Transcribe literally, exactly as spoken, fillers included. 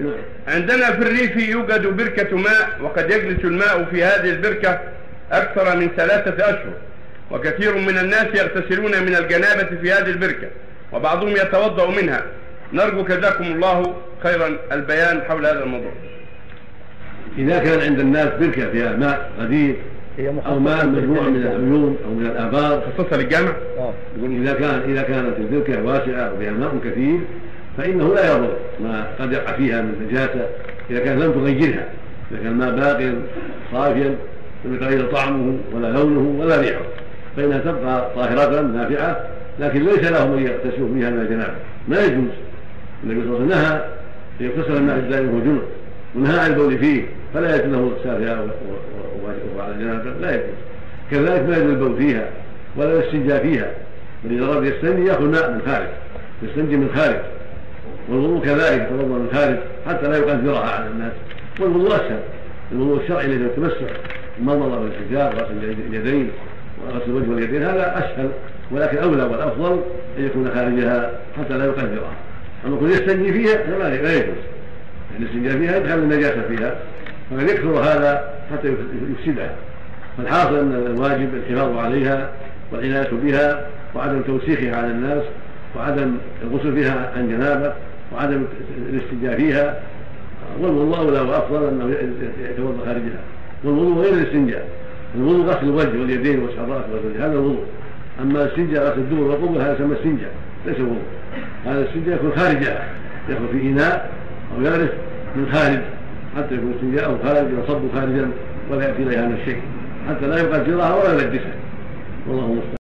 عندنا في الريف يوجد بركة ماء، وقد يجلس الماء في هذه البركة أكثر من ثلاثة أشهر، وكثير من الناس يغتسلون من الجنابة في هذه البركة، وبعضهم يتوضأ منها. نرجو جزاكم الله خيرا البيان حول هذا الموضوع. إذا كان عند الناس بركة فيها ماء قديم أو ماء مجموعة من العيون أو من الآبار خصوصا للجامع، يقول إذا كان إذا كانت البركة واسعة وفيها ماء كثير فإنه لا يضر ما قد يقع فيها من نجاسة إذا كان لم تغيرها، إذا كان الماء باقي صافيا لم يتغير طعمه ولا لونه ولا ريحه فإنها تبقى طاهرة نافعة، لكن ليس له من يغتسل فيها من الجنابة، ما يجوز. النبي صلى الله عليه وسلم نهى أن يغتسل الماء الدائم وهو جنب، ونهى عن البول فيه، فلا يجوز له الاغتسال فيها وعلى الجنابة، لا يجوز. كذلك ما يجوز البول فيها ولا الاستنجاء فيها، بل إذا أراد يستنجي يأخذ ماء من خارج، يستنجي من خارج، والوضوء كذلك يتوضأ من خارج حتى لا يقدرها على الناس. والوضوء أسهل، الوضوء الشرعي الذي التمسح المضمضة والاستنجاء وغسل اليدين وغسل الوجه واليدين هذا أسهل، ولكن أولى والأفضل أن يكون خارجها حتى لا يقدرها. أما يكون يستنجي فيها فلا يجوز، يعني الاستنجاء فيها يدخل النجاسة فيها، فمن يكثر هذا حتى يفسدها. فالحاصل أن الواجب الحفاظ عليها والعناية بها وعدم توسيخها على الناس وعدم الغسل فيها عن جنابه وعدم الاستنجاء فيها. والوضوء اولى وافضل انه يتوضا خارجها، والوضوء غير الاستنجاء، الوضوء غسل الوجه واليدين ومسح الراس والوجه هذا الوضوء، اما الاستنجاء غسل الدبر والقبل هذا يسمى استنجاء ليس وضوء. هذا الاستنجاء يكون خارجها، يدخل في اناء او يغرف من خارج حتى يكون استنجاءه خارج يصب خارجا ولا ياتي اليها من الشيء حتى لا يقدرها ولا يلبسها. والله المستعان.